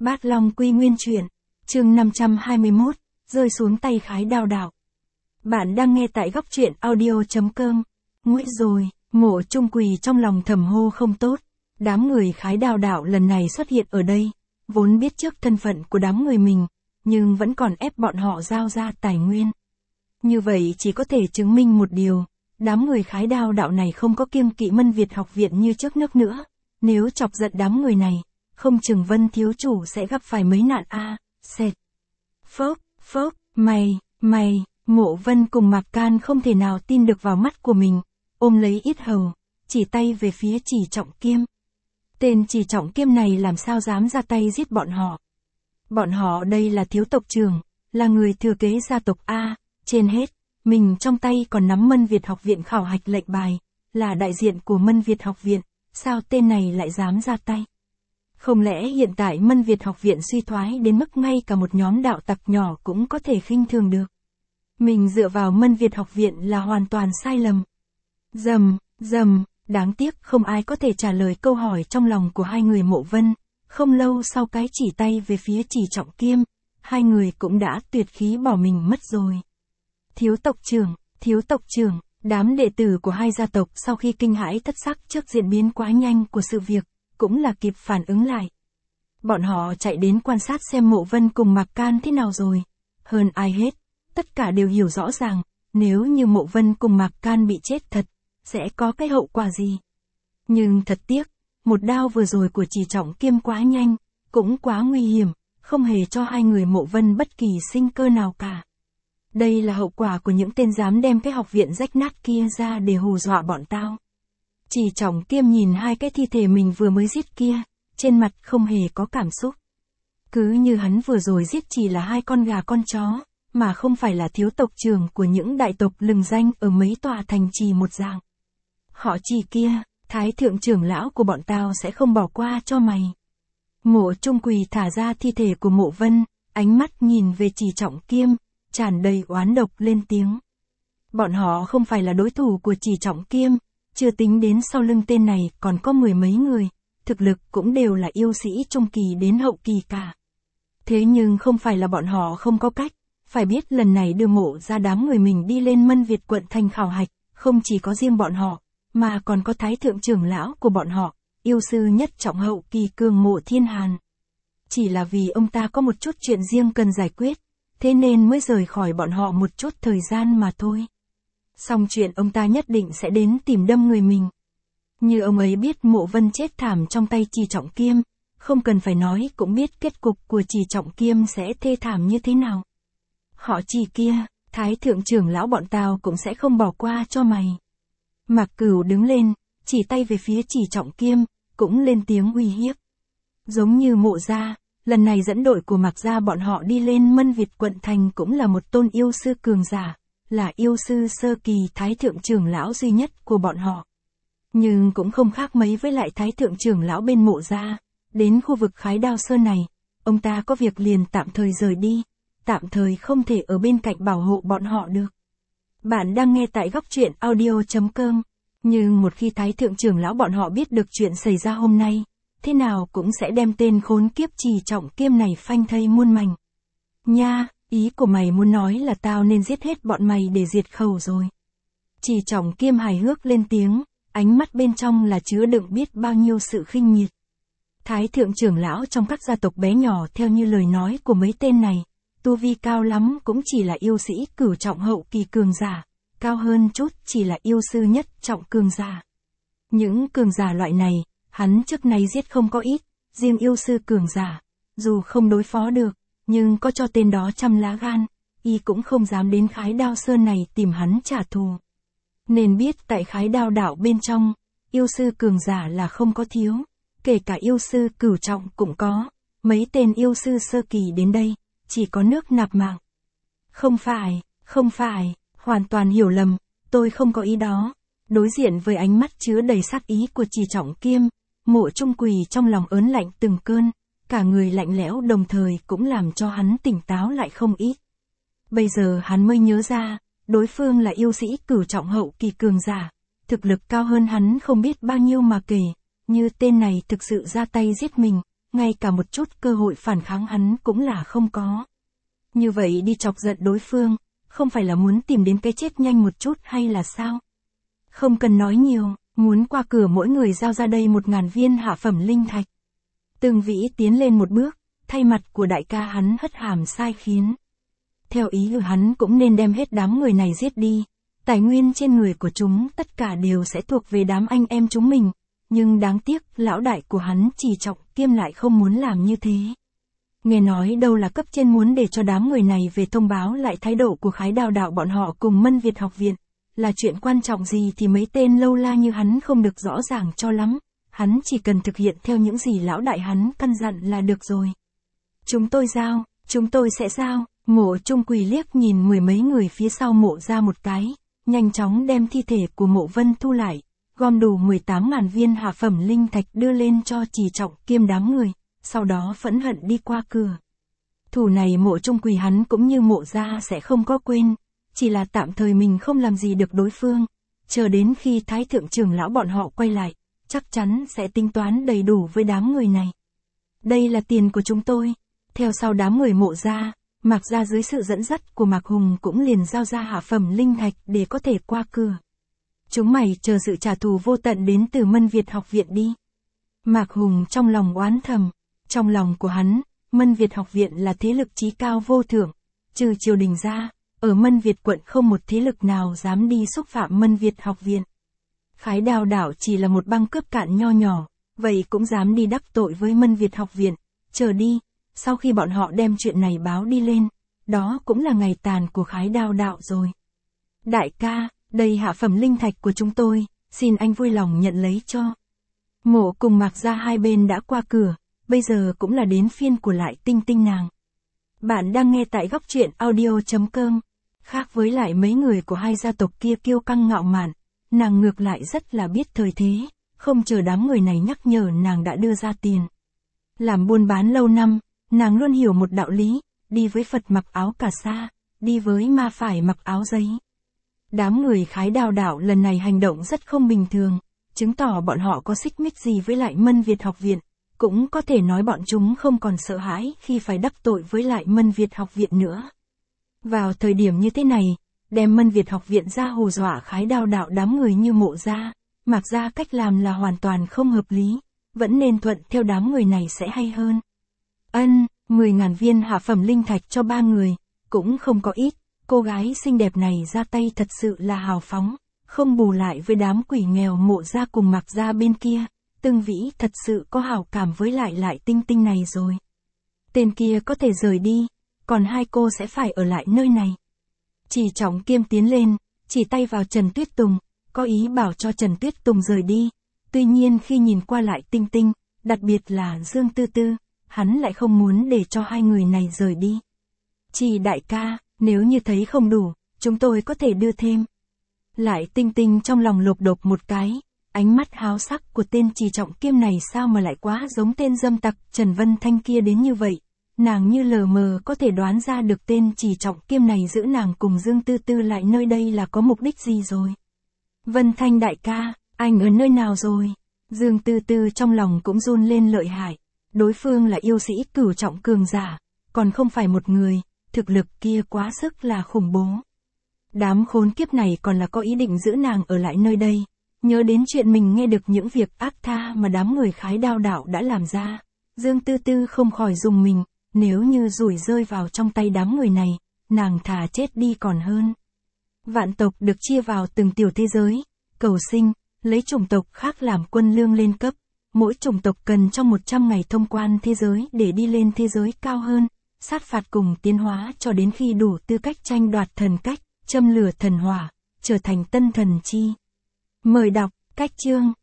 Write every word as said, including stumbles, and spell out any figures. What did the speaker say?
Bát Long Quy Nguyên Truyện, chương năm trăm hai mươi mốt, rơi xuống tay Khái Đao đạo. Bạn đang nghe tại góc truyện audio.com. Nguội rồi, Mộ Trung Quỳ trong lòng thầm hô không tốt. Đám người Khái Đao đạo lần này xuất hiện ở đây, vốn biết trước thân phận của đám người mình, nhưng vẫn còn ép bọn họ giao ra tài nguyên. Như vậy chỉ có thể chứng minh một điều, đám người Khái Đao đạo này không có kiêng kỵ Mân Việt học viện như trước nước nữa. Nếu chọc giận đám người này, không chừng Vân thiếu chủ sẽ gặp phải mấy nạn a. À, sệt. Phốc, phốc, mày, mày, Mộ Vân cùng Mạc Can không thể nào tin được vào mắt của mình, ôm lấy yết hầu, chỉ tay về phía Chỉ Trọng Kiêm. Tên Chỉ Trọng Kiêm này làm sao dám ra tay giết bọn họ? Bọn họ đây là thiếu tộc trưởng, là người thừa kế gia tộc A, trên hết, mình trong tay còn nắm Mân Việt học viện khảo hạch lệnh bài, là đại diện của Mân Việt học viện, sao tên này lại dám ra tay? Không lẽ hiện tại Mân Việt học viện suy thoái đến mức ngay cả một nhóm đạo tặc nhỏ cũng có thể khinh thường được? Mình dựa vào Mân Việt học viện là hoàn toàn sai lầm. Dầm, dầm, đáng tiếc không ai có thể trả lời câu hỏi trong lòng của hai người Mộ Vân. Không lâu sau cái chỉ tay về phía Chỉ Trọng Kiêm, hai người cũng đã tuyệt khí bỏ mình mất rồi. Thiếu tộc trưởng, thiếu tộc trưởng, đám đệ tử của hai gia tộc sau khi kinh hãi thất sắc trước diễn biến quá nhanh của sự việc, cũng là kịp phản ứng lại. Bọn họ chạy đến quan sát xem Mộ Vân cùng Mạc Can thế nào rồi. Hơn ai hết, tất cả đều hiểu rõ ràng, nếu như Mộ Vân cùng Mạc Can bị chết thật, sẽ có cái hậu quả gì. Nhưng thật tiếc, một đao vừa rồi của Chỉ Trọng Kiêm quá nhanh, cũng quá nguy hiểm, không hề cho hai người Mộ Vân bất kỳ sinh cơ nào cả. Đây là hậu quả của những tên dám đem cái học viện rách nát kia ra để hù dọa bọn tao. Chỉ Trọng Kiêm nhìn hai cái thi thể mình vừa mới giết kia, trên mặt không hề có cảm xúc. Cứ như hắn vừa rồi giết chỉ là hai con gà con chó, mà không phải là thiếu tộc trưởng của những đại tộc lừng danh ở mấy tòa thành trì một dạng. Họ Chỉ kia, thái thượng trưởng lão của bọn tao sẽ không bỏ qua cho mày. Mộ Trung Quỳ thả ra thi thể của Mộ Vân, ánh mắt nhìn về Chỉ Trọng Kiêm, tràn đầy oán độc lên tiếng. Bọn họ không phải là đối thủ của Chỉ Trọng Kiêm, chưa tính đến sau lưng tên này còn có mười mấy người, thực lực cũng đều là yêu sĩ trung kỳ đến hậu kỳ cả. Thế nhưng không phải là bọn họ không có cách, phải biết lần này đưa Mộ ra đám người mình đi lên Mân Việt quận thành khảo hạch, không chỉ có riêng bọn họ, mà còn có thái thượng trưởng lão của bọn họ, yêu sư nhất trọng hậu kỳ cường Mộ Thiên Hàn. Chỉ là vì ông ta có một chút chuyện riêng cần giải quyết, thế nên mới rời khỏi bọn họ một chút thời gian mà thôi. Xong chuyện ông ta nhất định sẽ đến tìm đâm người mình. Như ông ấy biết Mộ Vân chết thảm trong tay Chỉ Trọng Kiêm, không cần phải nói cũng biết kết cục của Chỉ Trọng Kiêm sẽ thê thảm như thế nào. Họ Chỉ kia, thái thượng trưởng lão bọn tao cũng sẽ không bỏ qua cho mày. Mạc Cửu đứng lên, chỉ tay về phía Chỉ Trọng Kiêm, cũng lên tiếng uy hiếp. Giống như Mộ gia, lần này dẫn đội của Mạc gia bọn họ đi lên Mân Việt quận thành cũng là một tôn yêu sư cường giả, là yêu sư sơ kỳ thái thượng trưởng lão duy nhất của bọn họ. Nhưng cũng không khác mấy với lại thái thượng trưởng lão bên Mộ gia. Đến khu vực Khái Đao Sơn này, ông ta có việc liền tạm thời rời đi, tạm thời không thể ở bên cạnh bảo hộ bọn họ được. Bạn đang nghe tại góc truyện audio.com, nhưng một khi thái thượng trưởng lão bọn họ biết được chuyện xảy ra hôm nay, thế nào cũng sẽ đem tên khốn kiếp Chỉ Trọng Kiêm này phanh thây muôn mảnh. Nha, ý của mày muốn nói là tao nên giết hết bọn mày để diệt khẩu rồi. Chỉ Trọng Kiêm hài hước lên tiếng, ánh mắt bên trong là chứa đựng biết bao nhiêu sự khinh miệt. Thái thượng trưởng lão trong các gia tộc bé nhỏ theo như lời nói của mấy tên này, tu vi cao lắm cũng chỉ là yêu sĩ cửu trọng hậu kỳ cường giả, cao hơn chút chỉ là yêu sư nhất trọng cường giả. Những cường giả loại này, hắn trước nay giết không có ít, riêng yêu sư cường giả, dù không đối phó được, nhưng có cho tên đó trăm lá gan, y cũng không dám đến Khái Đao Sơn này tìm hắn trả thù. Nên biết tại Khái Đao đảo bên trong, yêu sư cường giả là không có thiếu, kể cả yêu sư cửu trọng cũng có, mấy tên yêu sư sơ kỳ đến đây, chỉ có nước nạp mạng. Không phải, không phải, hoàn toàn hiểu lầm, tôi không có ý đó. Đối diện với ánh mắt chứa đầy sát ý của Chỉ Trọng Kiêm, Mộ Trung Quỳ trong lòng ớn lạnh từng cơn, cả người lạnh lẽo đồng thời cũng làm cho hắn tỉnh táo lại không ít. Bây giờ hắn mới nhớ ra, đối phương là yêu sĩ cửu trọng hậu kỳ cường giả, thực lực cao hơn hắn không biết bao nhiêu mà kể, như tên này thực sự ra tay giết mình, ngay cả một chút cơ hội phản kháng hắn cũng là không có. Như vậy đi chọc giận đối phương, không phải là muốn tìm đến cái chết nhanh một chút hay là sao? Không cần nói nhiều, muốn qua cửa mỗi người giao ra đây một ngàn viên hạ phẩm linh thạch. Tương Vĩ tiến lên một bước, thay mặt của đại ca hắn hất hàm sai khiến. Theo ý của hắn cũng nên đem hết đám người này giết đi, tài nguyên trên người của chúng tất cả đều sẽ thuộc về đám anh em chúng mình, nhưng đáng tiếc lão đại của hắn Trì Trọng Kiêm lại không muốn làm như thế. Nghe nói đâu là cấp trên muốn để cho đám người này về thông báo lại thái độ của Khái Đào đạo bọn họ cùng Mân Việt học viện, là chuyện quan trọng gì thì mấy tên lâu la như hắn không được rõ ràng cho lắm, hắn chỉ cần thực hiện theo những gì lão đại hắn căn dặn là được rồi. Chúng tôi giao, chúng tôi sẽ giao. Mộ Trung Quỳ liếc nhìn mười mấy người phía sau mộ ra một cái, nhanh chóng đem thi thể của Mộ Vân thu lại, gom đủ mười tám ngàn viên hạ phẩm linh thạch đưa lên cho Trì Trọng Kiêm đám người, sau đó phẫn hận đi qua cửa. Thủ này Mộ Trung Quỳ hắn cũng như mộ ra sẽ không có quên, chỉ là tạm thời mình không làm gì được đối phương, chờ đến khi Thái Thượng trưởng lão bọn họ quay lại, chắc chắn sẽ tính toán đầy đủ với đám người này. Đây là tiền của chúng tôi. Theo sau đám người mộ ra, Mạc gia dưới sự dẫn dắt của Mạc Hùng cũng liền giao ra hạ phẩm linh thạch để có thể qua cửa. Chúng mày chờ sự trả thù vô tận đến từ Mân Việt học viện đi. Mạc Hùng trong lòng oán thầm, trong lòng của hắn, Mân Việt học viện là thế lực chí cao vô thượng, trừ triều đình ra, ở Mân Việt quận không một thế lực nào dám đi xúc phạm Mân Việt học viện. Khái Đào đảo chỉ là một băng cướp cạn nho nhỏ, vậy cũng dám đi đắc tội với Mân Việt học viện, chờ đi. Sau khi bọn họ đem chuyện này báo đi lên, đó cũng là ngày tàn của Khái Đao đạo rồi. Đại ca, đây hạ phẩm linh thạch của chúng tôi, xin anh vui lòng nhận lấy cho. Mộ cùng Mạc gia hai bên đã qua cửa, bây giờ cũng là đến phiên của Lại Tinh Tinh nàng. Bạn đang nghe tại góc truyện audio chấm com. Khác với lại mấy người của hai gia tộc kia kiêu căng ngạo mạn, nàng ngược lại rất là biết thời thế, không chờ đám người này nhắc nhở nàng đã đưa ra tiền. Làm buôn bán lâu năm, nàng luôn hiểu một đạo lý, đi với Phật mặc áo cà sa, đi với ma phải mặc áo giấy. Đám người Khái Đào đạo lần này hành động rất không bình thường, chứng tỏ bọn họ có xích mích gì với lại Mân Việt học viện, cũng có thể nói bọn chúng không còn sợ hãi khi phải đắc tội với lại Mân Việt học viện nữa. Vào thời điểm như thế này, đem Mân Việt học viện ra hù dọa Khái Đào đạo đám người như Mộ gia, Mạc gia cách làm là hoàn toàn không hợp lý, vẫn nên thuận theo đám người này sẽ hay hơn. Ân, mười ngàn viên hạ phẩm linh thạch cho ba người, cũng không có ít, cô gái xinh đẹp này ra tay thật sự là hào phóng, không bù lại với đám quỷ nghèo Mộ gia cùng Mạc gia bên kia, Tương Vĩ thật sự có hảo cảm với lại Lại Tinh Tinh này rồi. Tên kia có thể rời đi, còn hai cô sẽ phải ở lại nơi này. Trì Trọng Kiêm tiến lên, chỉ tay vào Trần Tuyết Tùng, có ý bảo cho Trần Tuyết Tùng rời đi, tuy nhiên khi nhìn qua Lại Tinh Tinh, đặc biệt là Dương Tư Tư, hắn lại không muốn để cho hai người này rời đi. Trì đại ca, nếu như thấy không đủ, chúng tôi có thể đưa thêm. Lại Tinh Tinh trong lòng lục đục một cái, ánh mắt háo sắc của tên Trì Trọng Kiêm này sao mà lại quá giống tên dâm tặc Trần Vân Thanh kia đến như vậy. Nàng như lờ mờ có thể đoán ra được tên Trì Trọng Kiêm này giữ nàng cùng Dương Tư Tư lại nơi đây là có mục đích gì rồi. Vân Thanh đại ca, anh ở nơi nào rồi? Dương Tư Tư trong lòng cũng run lên lợi hại. Đối phương là yêu sĩ cửu trọng cường giả, còn không phải một người, thực lực kia quá sức là khủng bố. Đám khốn kiếp này còn là có ý định giữ nàng ở lại nơi đây. Nhớ đến chuyện mình nghe được những việc ác tha mà đám người Khái Đao đạo đã làm ra, Dương Tư Tư không khỏi rùng mình, nếu như rủi rơi vào trong tay đám người này, nàng thà chết đi còn hơn. Vạn tộc được chia vào từng tiểu thế giới, cầu sinh, lấy chủng tộc khác làm quân lương lên cấp, mỗi chủng tộc cần trong một trăm ngày thông quan thế giới để đi lên thế giới cao hơn, sát phạt cùng tiến hóa cho đến khi đủ tư cách tranh đoạt thần cách, châm lửa thần hỏa, trở thành tân thần chi. Mời đọc, cách chương.